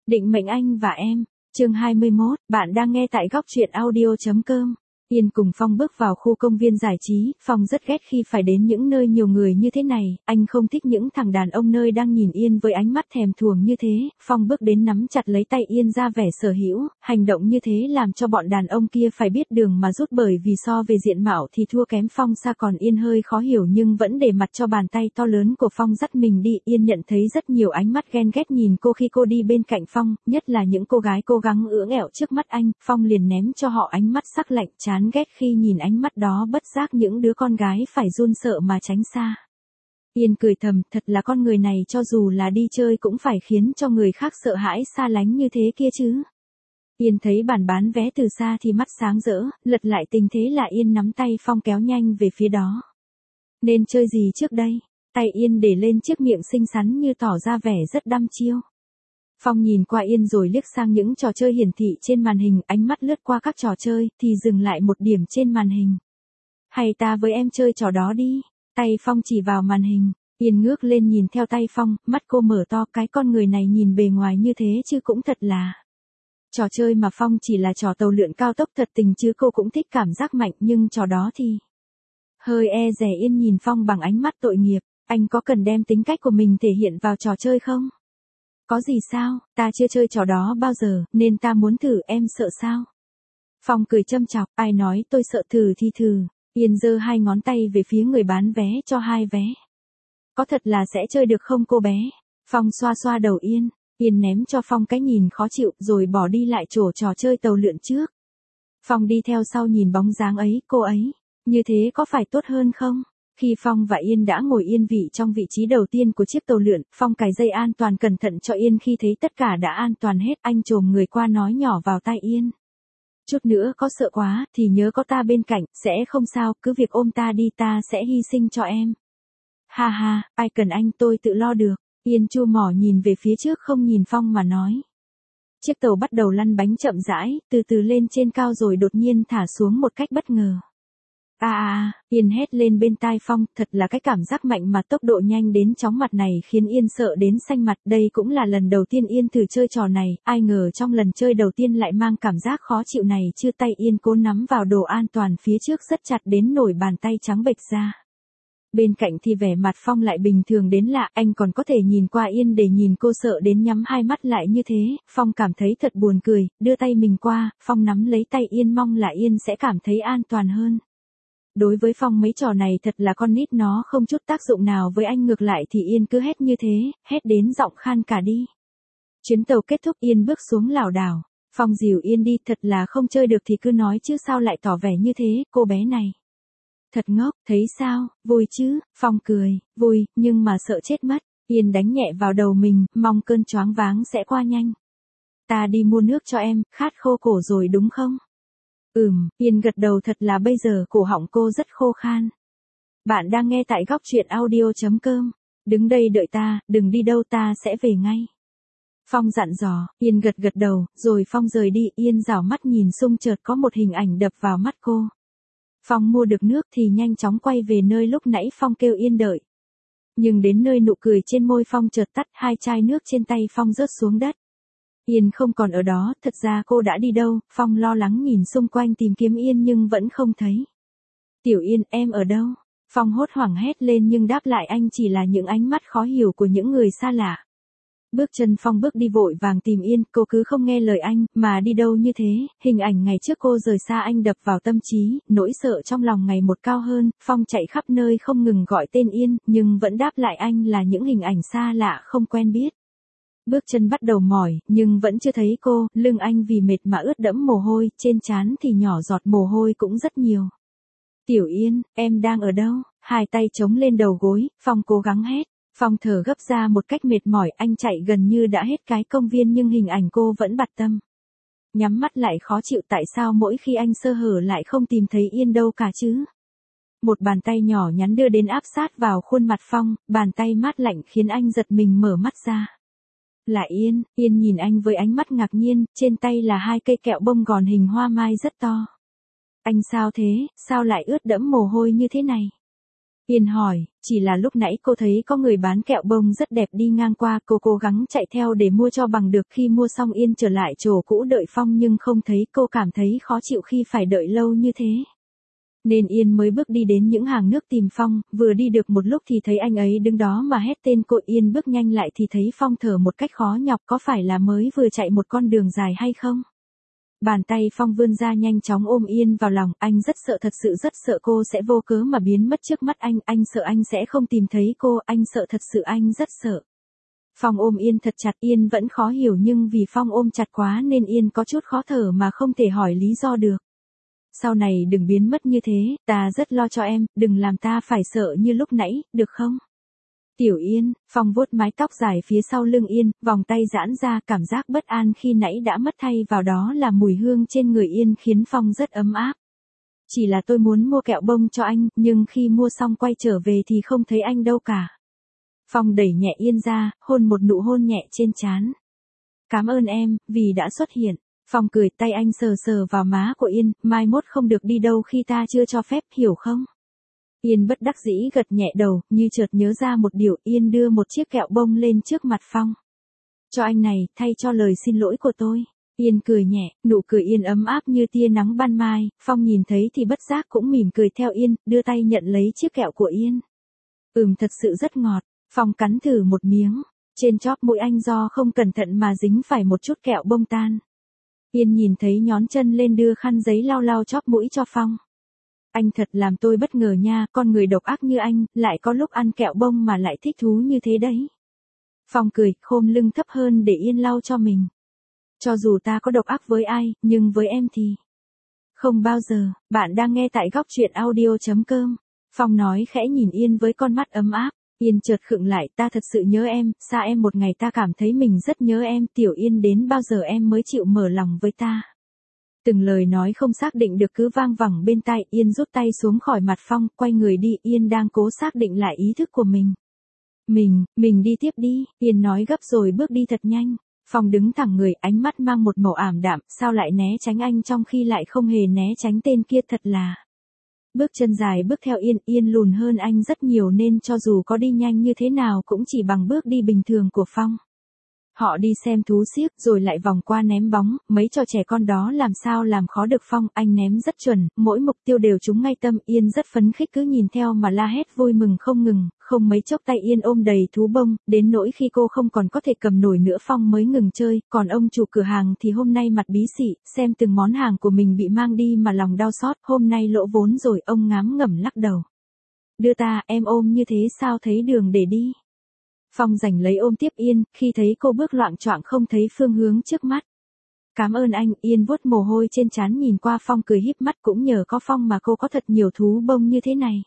Định mệnh anh và em, chương 21, bạn đang nghe tại góc truyện audio.com. Yên cùng Phong bước vào khu công viên giải trí, Phong rất ghét khi phải đến những nơi nhiều người như thế này, anh không thích những thằng đàn ông nơi đang nhìn Yên với ánh mắt thèm thuồng như thế. Phong bước đến nắm chặt lấy tay Yên ra vẻ sở hữu, hành động như thế làm cho bọn đàn ông kia phải biết đường mà rút, bởi vì so về diện mạo thì thua kém Phong xa, còn Yên hơi khó hiểu nhưng vẫn để mặt cho bàn tay to lớn của Phong dắt mình đi. Yên nhận thấy rất nhiều ánh mắt ghen ghét nhìn cô khi cô đi bên cạnh Phong, nhất là những cô gái cố gắng ưỡn ẹo trước mắt anh. Phong liền ném cho họ ánh mắt sắc lạnh, chán ghét khi nhìn ánh mắt đó, bất giác những đứa con gái phải run sợ mà tránh xa. Yên cười thầm, thật là con người này cho dù là đi chơi cũng phải khiến cho người khác sợ hãi xa lánh như thế kia chứ. Yên thấy bàn bán vé từ xa thì mắt sáng rỡ, lật lại tình thế là Yên nắm tay Phong kéo nhanh về phía đó. Nên chơi gì trước đây? Tay Yên để lên chiếc miệng xinh xắn như tỏ ra vẻ rất đăm chiêu. Phong nhìn qua Yên rồi liếc sang những trò chơi hiển thị trên màn hình, ánh mắt lướt qua các trò chơi, thì dừng lại một điểm trên màn hình. Hay ta với em chơi trò đó đi, tay Phong chỉ vào màn hình. Yên ngước lên nhìn theo tay Phong, mắt cô mở to, cái con người này nhìn bề ngoài như thế chứ cũng thật là. Trò chơi mà Phong chỉ là trò tàu lượn cao tốc thật tình chứ cô cũng thích cảm giác mạnh, nhưng trò đó thì hơi e dè. Yên nhìn Phong bằng ánh mắt tội nghiệp, anh có cần đem tính cách của mình thể hiện vào trò chơi không? Có gì sao, ta chưa chơi trò đó bao giờ, nên ta muốn thử, em sợ sao? Phong cười châm chọc, ai nói tôi sợ, thử thì thử. Yên giơ hai ngón tay về phía người bán vé cho hai vé. Có thật là sẽ chơi được không cô bé? Phong xoa xoa đầu Yên. Yên ném cho Phong cái nhìn khó chịu rồi bỏ đi lại chỗ trò chơi tàu lượn trước. Phong đi theo sau nhìn bóng dáng ấy, cô ấy, như thế có phải tốt hơn không? Khi Phong và Yên đã ngồi yên vị trong vị trí đầu tiên của chiếc tàu lượn, Phong cài dây an toàn cẩn thận cho Yên. Khi thấy tất cả đã an toàn hết, anh chồm người qua nói nhỏ vào tai Yên. Chút nữa có sợ quá, thì nhớ có ta bên cạnh, sẽ không sao, cứ việc ôm ta đi, ta sẽ hy sinh cho em. Ha ha, ai cần anh, tôi tự lo được. Yên chua mỏ nhìn về phía trước không nhìn Phong mà nói. Chiếc tàu bắt đầu lăn bánh chậm rãi, từ từ lên trên cao rồi đột nhiên thả xuống một cách bất ngờ. Yên hét lên bên tai Phong, thật là cái cảm giác mạnh mà tốc độ nhanh đến chóng mặt này khiến Yên sợ đến xanh mặt. Đây cũng là lần đầu tiên Yên thử chơi trò này, ai ngờ trong lần chơi đầu tiên lại mang cảm giác khó chịu này chưa. Tay Yên cố nắm vào đồ an toàn phía trước rất chặt đến nổi bàn tay trắng bệch ra. Bên cạnh thì vẻ mặt Phong lại bình thường đến lạ, anh còn có thể nhìn qua Yên để nhìn cô sợ đến nhắm hai mắt lại như thế. Phong cảm thấy thật buồn cười, đưa tay mình qua, Phong nắm lấy tay Yên mong là Yên sẽ cảm thấy an toàn hơn. Đối với Phong mấy trò này thật là con nít, nó không chút tác dụng nào với anh, ngược lại thì Yên cứ hét như thế, hét đến giọng khan cả đi. Chuyến tàu kết thúc, Yên bước xuống lảo đảo. Phong dìu Yên đi, thật là không chơi được thì cứ nói chứ sao lại tỏ vẻ như thế, cô bé này. Thật ngốc, thấy sao, vui chứ? Phong cười, vui, nhưng mà sợ chết mất. Yên đánh nhẹ vào đầu mình, mong cơn choáng váng sẽ qua nhanh. Ta đi mua nước cho em, khát khô cổ rồi đúng không? Yên gật đầu, thật là bây giờ cổ họng cô rất khô khan. Bạn đang nghe tại góc truyện audio.com. Đứng đây đợi ta, đừng đi đâu, ta sẽ về ngay. Phong dặn dò, Yên gật đầu, rồi Phong rời đi. Yên rảo mắt nhìn xung, chợt có một hình ảnh đập vào mắt cô. Phong mua được nước thì nhanh chóng quay về nơi lúc nãy Phong kêu Yên đợi. Nhưng đến nơi nụ cười trên môi Phong chợt tắt, hai chai nước trên tay Phong rớt xuống đất. Yên không còn ở đó, thật ra cô đã đi đâu? Phong lo lắng nhìn xung quanh tìm kiếm Yên nhưng vẫn không thấy. Tiểu Yên, em ở đâu? Phong hốt hoảng hét lên nhưng đáp lại anh chỉ là những ánh mắt khó hiểu của những người xa lạ. Bước chân Phong bước đi vội vàng tìm Yên, cô cứ không nghe lời anh, mà đi đâu như thế. Hình ảnh ngày trước cô rời xa anh đập vào tâm trí, nỗi sợ trong lòng ngày một cao hơn. Phong chạy khắp nơi không ngừng gọi tên Yên, nhưng vẫn đáp lại anh là những hình ảnh xa lạ không quen biết. Bước chân bắt đầu mỏi, nhưng vẫn chưa thấy cô, lưng anh vì mệt mà ướt đẫm mồ hôi, trên trán thì nhỏ giọt mồ hôi cũng rất nhiều. Tiểu Yên, em đang ở đâu? Hai tay chống lên đầu gối, Phong cố gắng hét. Phong thở gấp ra một cách mệt mỏi, anh chạy gần như đã hết cái công viên nhưng hình ảnh cô vẫn bặt tâm. Nhắm mắt lại khó chịu, tại sao mỗi khi anh sơ hở lại không tìm thấy Yên đâu cả chứ? Một bàn tay nhỏ nhắn đưa đến áp sát vào khuôn mặt Phong, bàn tay mát lạnh khiến anh giật mình mở mắt ra. Là Yên. Yên nhìn anh với ánh mắt ngạc nhiên, trên tay là hai cây kẹo bông gòn hình hoa mai rất to. Anh sao thế, sao lại ướt đẫm mồ hôi như thế này? Yên hỏi, Chỉ là lúc nãy cô thấy có người bán kẹo bông rất đẹp đi ngang qua, cô cố gắng chạy theo để mua cho bằng được. Khi mua xong Yên trở lại chỗ cũ đợi Phong nhưng không thấy, cô cảm thấy khó chịu khi phải đợi lâu như thế. Nên Yên mới bước đi đến những hàng nước tìm Phong, vừa đi được một lúc thì thấy anh ấy đứng đó mà hét tên cô. Yên bước nhanh lại thì thấy Phong thở một cách khó nhọc, có phải là mới vừa chạy một con đường dài hay không? Bàn tay Phong vươn ra nhanh chóng ôm Yên vào lòng, anh rất sợ, thật sự rất sợ cô sẽ vô cớ mà biến mất trước mắt anh sợ anh sẽ không tìm thấy cô, anh sợ, thật sự anh rất sợ. Phong ôm Yên thật chặt, Yên vẫn khó hiểu nhưng vì Phong ôm chặt quá nên Yên có chút khó thở mà không thể hỏi lý do được. Sau này đừng biến mất như thế, ta rất lo cho em, đừng làm ta phải sợ như lúc nãy, được không? Tiểu Yên, Phong vuốt mái tóc dài phía sau lưng Yên, vòng tay giãn ra, cảm giác bất an khi nãy đã mất thay vào đó là mùi hương trên người Yên khiến Phong rất ấm áp. Chỉ là tôi muốn mua kẹo bông cho anh, nhưng khi mua xong quay trở về thì không thấy anh đâu cả. Phong đẩy nhẹ Yên ra, hôn một nụ hôn nhẹ trên trán. Cảm ơn em, vì đã xuất hiện. Phong cười, tay anh sờ sờ vào má của Yên, mai mốt không được đi đâu khi ta chưa cho phép, hiểu không? Yên bất đắc dĩ gật nhẹ đầu, như chợt nhớ ra một điều. Yên đưa một chiếc kẹo bông lên trước mặt Phong. Cho anh này, thay cho lời xin lỗi của tôi. Yên cười nhẹ, nụ cười Yên ấm áp như tia nắng ban mai. Phong nhìn thấy thì bất giác cũng mỉm cười theo Yên, đưa tay nhận lấy chiếc kẹo của Yên. Thật sự rất ngọt. Phong cắn thử một miếng. Trên chóp mũi anh do không cẩn thận mà dính phải một chút kẹo bông tan. Yên nhìn thấy nhón chân lên đưa khăn giấy lau lau chóp mũi cho Phong. Anh thật làm tôi bất ngờ nha, con người độc ác như anh, lại có lúc ăn kẹo bông mà lại thích thú như thế đấy. Phong cười, khom lưng thấp hơn để Yên lau cho mình. Cho dù ta có độc ác với ai, nhưng với em thì không bao giờ. Bạn đang nghe tại góc truyện audio.com. Phong nói khẽ nhìn Yên với con mắt ấm áp. Yên chợt khựng lại, ta thật sự nhớ em, xa em một ngày ta cảm thấy mình rất nhớ em. Tiểu Yên, đến bao giờ em mới chịu mở lòng với ta? Từng lời nói không xác định được cứ vang vẳng bên tai. Yên rút tay xuống khỏi mặt Phong, quay người đi. Yên đang cố xác định lại ý thức của mình. Mình đi tiếp đi, Yên nói gấp rồi bước đi thật nhanh. Phong đứng thẳng người, ánh mắt mang một màu ảm đạm, sao lại né tránh anh trong khi lại không hề né tránh tên kia, thật là. Bước chân dài bước theo Yên, Yên lùn hơn anh rất nhiều nên cho dù có đi nhanh như thế nào cũng chỉ bằng bước đi bình thường của Phong. Họ đi xem thú xiếc rồi lại vòng qua ném bóng, mấy trò trẻ con đó làm sao làm khó được Phong, anh ném rất chuẩn, mỗi mục tiêu đều trúng ngay tâm. Yên rất phấn khích cứ nhìn theo mà la hét vui mừng không ngừng, không mấy chốc tay Yên ôm đầy thú bông, đến nỗi khi cô không còn có thể cầm nổi nữa Phong mới ngừng chơi, còn ông chủ cửa hàng thì hôm nay mặt bí xị, xem từng món hàng của mình bị mang đi mà lòng đau xót, hôm nay lỗ vốn rồi, ông ngám ngẩm lắc đầu. Đưa ta, em ôm như thế sao thấy đường để đi. Phong giành lấy ôm tiếp Yên, khi thấy cô bước loạng choạng không thấy phương hướng trước mắt. Cảm ơn anh, Yên vuốt mồ hôi trên trán nhìn qua Phong cười híp mắt, cũng nhờ có Phong mà cô có thật nhiều thú bông như thế này.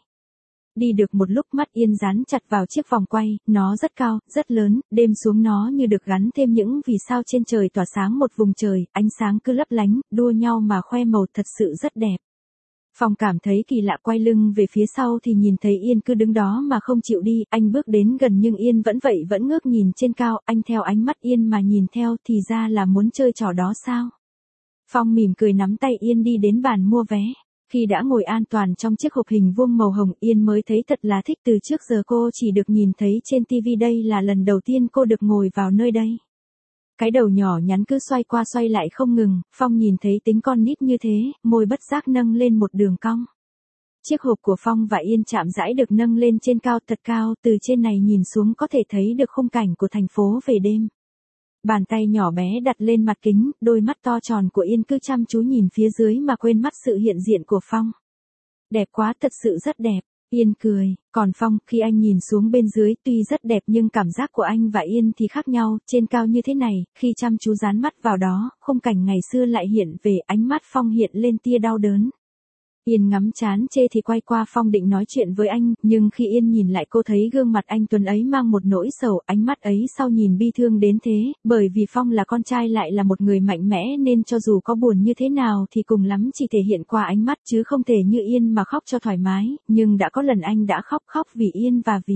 Đi được một lúc mắt Yên dán chặt vào chiếc vòng quay, nó rất cao, rất lớn, đêm xuống nó như được gắn thêm những vì sao trên trời tỏa sáng một vùng trời, ánh sáng cứ lấp lánh, đua nhau mà khoe màu, thật sự rất đẹp. Phong cảm thấy kỳ lạ, quay lưng về phía sau thì nhìn thấy Yên cứ đứng đó mà không chịu đi, anh bước đến gần nhưng Yên vẫn vậy, vẫn ngước nhìn trên cao, anh theo ánh mắt Yên mà nhìn theo, thì ra là muốn chơi trò đó sao? Phong mỉm cười nắm tay Yên đi đến bàn mua vé. Khi đã ngồi an toàn trong chiếc hộp hình vuông màu hồng, Yên mới thấy thật là thích, từ trước giờ cô chỉ được nhìn thấy trên TV, đây là lần đầu tiên cô được ngồi vào nơi đây. Cái đầu nhỏ nhắn cứ xoay qua xoay lại không ngừng, Phong nhìn thấy tính con nít như thế, môi bất giác nâng lên một đường cong. Chiếc hộp của Phong và Yên chạm rãi được nâng lên trên cao, thật cao, từ trên này nhìn xuống có thể thấy được khung cảnh của thành phố về đêm. Bàn tay nhỏ bé đặt lên mặt kính, đôi mắt to tròn của Yên cứ chăm chú nhìn phía dưới mà quên mất sự hiện diện của Phong. Đẹp quá, thật sự rất đẹp. Yên cười, còn Phong, khi anh nhìn xuống bên dưới tuy rất đẹp nhưng cảm giác của anh và Yên thì khác nhau, trên cao như thế này, khi chăm chú dán mắt vào đó, khung cảnh ngày xưa lại hiện về, ánh mắt Phong hiện lên tia đau đớn. Yên ngắm chán chê thì quay qua Phong định nói chuyện với anh, nhưng khi Yên nhìn lại cô thấy gương mặt anh tuấn ấy mang một nỗi sầu, ánh mắt ấy sau nhìn bi thương đến thế, bởi vì Phong là con trai lại là một người mạnh mẽ nên cho dù có buồn như thế nào thì cùng lắm chỉ thể hiện qua ánh mắt chứ không thể như Yên mà khóc cho thoải mái, nhưng đã có lần anh đã khóc vì Yên và vì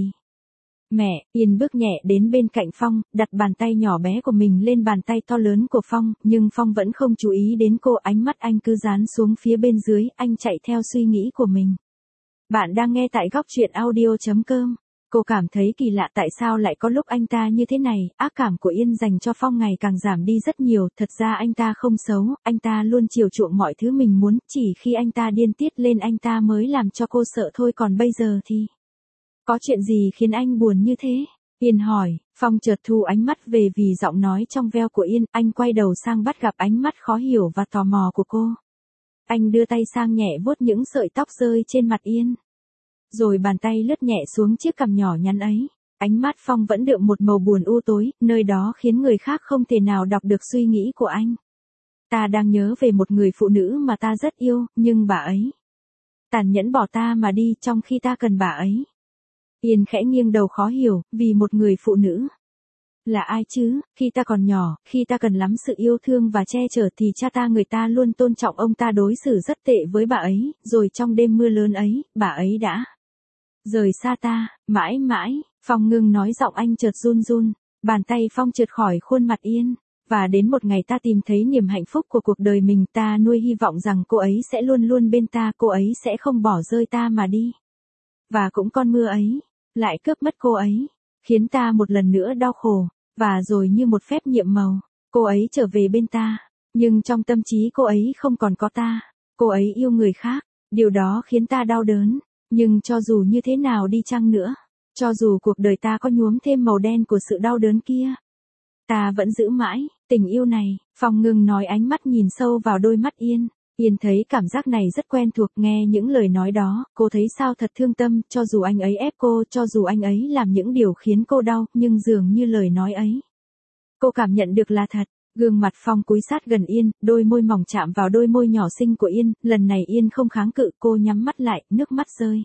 mẹ. Yên bước nhẹ đến bên cạnh Phong, đặt bàn tay nhỏ bé của mình lên bàn tay to lớn của Phong, nhưng Phong vẫn không chú ý đến cô, ánh mắt anh cứ dán xuống phía bên dưới, anh chạy theo suy nghĩ của mình. Bạn đang nghe tại góc truyện audio.com. Cô cảm thấy kỳ lạ tại sao lại có lúc anh ta như thế này, ác cảm của Yên dành cho Phong ngày càng giảm đi rất nhiều, thật ra anh ta không xấu, anh ta luôn chiều chuộng mọi thứ mình muốn, chỉ khi anh ta điên tiết lên anh ta mới làm cho cô sợ thôi, còn bây giờ thì... Có chuyện gì khiến anh buồn như thế? Yên hỏi. Phong chợt thu ánh mắt về vì giọng nói trong veo của Yên, anh quay đầu sang bắt gặp ánh mắt khó hiểu và tò mò của cô. Anh đưa tay sang nhẹ vuốt những sợi tóc rơi trên mặt Yên. Rồi bàn tay lướt nhẹ xuống chiếc cằm nhỏ nhắn ấy. Ánh mắt Phong vẫn đượm một màu buồn u tối, nơi đó khiến người khác không thể nào đọc được suy nghĩ của anh. Ta đang nhớ về một người phụ nữ mà ta rất yêu, nhưng bà ấy tàn nhẫn bỏ ta mà đi trong khi ta cần bà ấy. Yên khẽ nghiêng đầu khó hiểu, vì một người phụ nữ. Là ai chứ, khi ta còn nhỏ, khi ta cần lắm sự yêu thương và che chở thì cha ta người ta luôn tôn trọng ông ta đối xử rất tệ với bà ấy, rồi trong đêm mưa lớn ấy, bà ấy đã rời xa ta, mãi mãi. Phong ngưng nói, giọng anh chợt run run, bàn tay Phong trượt khỏi khuôn mặt Yên. Và đến một ngày ta tìm thấy niềm hạnh phúc của cuộc đời mình, ta nuôi hy vọng rằng cô ấy sẽ luôn luôn bên ta, cô ấy sẽ không bỏ rơi ta mà đi. Và cũng con mưa ấy, lại cướp mất cô ấy, khiến ta một lần nữa đau khổ. Và rồi như một phép nhiệm màu, cô ấy trở về bên ta, nhưng trong tâm trí cô ấy không còn có ta, cô ấy yêu người khác, điều đó khiến ta đau đớn, nhưng cho dù như thế nào đi chăng nữa, cho dù cuộc đời ta có nhuốm thêm màu đen của sự đau đớn kia, ta vẫn giữ mãi tình yêu này. Phong ngưng nói, ánh mắt nhìn sâu vào đôi mắt Yên. Yên thấy cảm giác này rất quen thuộc, nghe những lời nói đó, cô thấy sao thật thương tâm, cho dù anh ấy ép cô, cho dù anh ấy làm những điều khiến cô đau, nhưng dường như lời nói ấy, cô cảm nhận được là thật. Gương mặt Phong cúi sát gần Yên, đôi môi mỏng chạm vào đôi môi nhỏ xinh của Yên, lần này Yên không kháng cự, cô nhắm mắt lại, nước mắt rơi.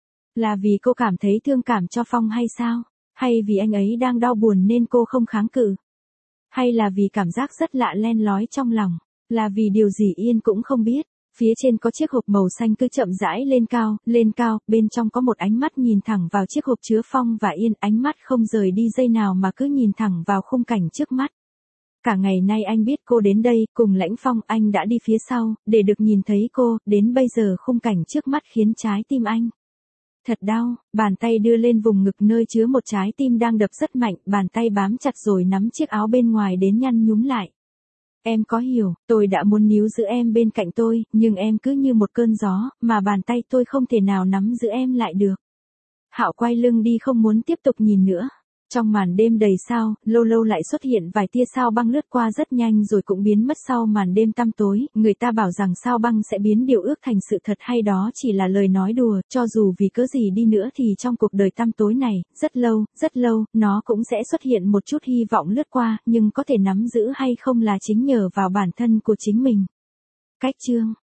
Là vì cô cảm thấy thương cảm cho Phong hay sao? Hay vì anh ấy đang đau buồn nên cô không kháng cự? Hay là vì cảm giác rất lạ len lói trong lòng? Là vì điều gì Yên cũng không biết. Phía trên có chiếc hộp màu xanh cứ chậm rãi lên cao, bên trong có một ánh mắt nhìn thẳng vào chiếc hộp chứa Phong và Yên, ánh mắt không rời đi giây nào mà cứ nhìn thẳng vào khung cảnh trước mắt. Cả ngày nay anh biết cô đến đây, cùng Lãnh Phong, anh đã đi phía sau, để được nhìn thấy cô, đến bây giờ khung cảnh trước mắt khiến trái tim anh thật đau. Bàn tay đưa lên vùng ngực nơi chứa một trái tim đang đập rất mạnh, bàn tay bám chặt rồi nắm chiếc áo bên ngoài đến nhăn nhúm lại. Em có hiểu, tôi đã muốn níu giữ em bên cạnh tôi, nhưng em cứ như một cơn gió, mà bàn tay tôi không thể nào nắm giữ em lại được. Hạo quay lưng đi không muốn tiếp tục nhìn nữa. Trong màn đêm đầy sao, lâu lâu lại xuất hiện vài tia sao băng lướt qua rất nhanh rồi cũng biến mất sau màn đêm tăm tối. Người ta bảo rằng sao băng sẽ biến điều ước thành sự thật, hay đó chỉ là lời nói đùa, cho dù vì cớ gì đi nữa thì trong cuộc đời tăm tối này, rất lâu, nó cũng sẽ xuất hiện một chút hy vọng lướt qua, nhưng có thể nắm giữ hay không là chính nhờ vào bản thân của chính mình. Cách chương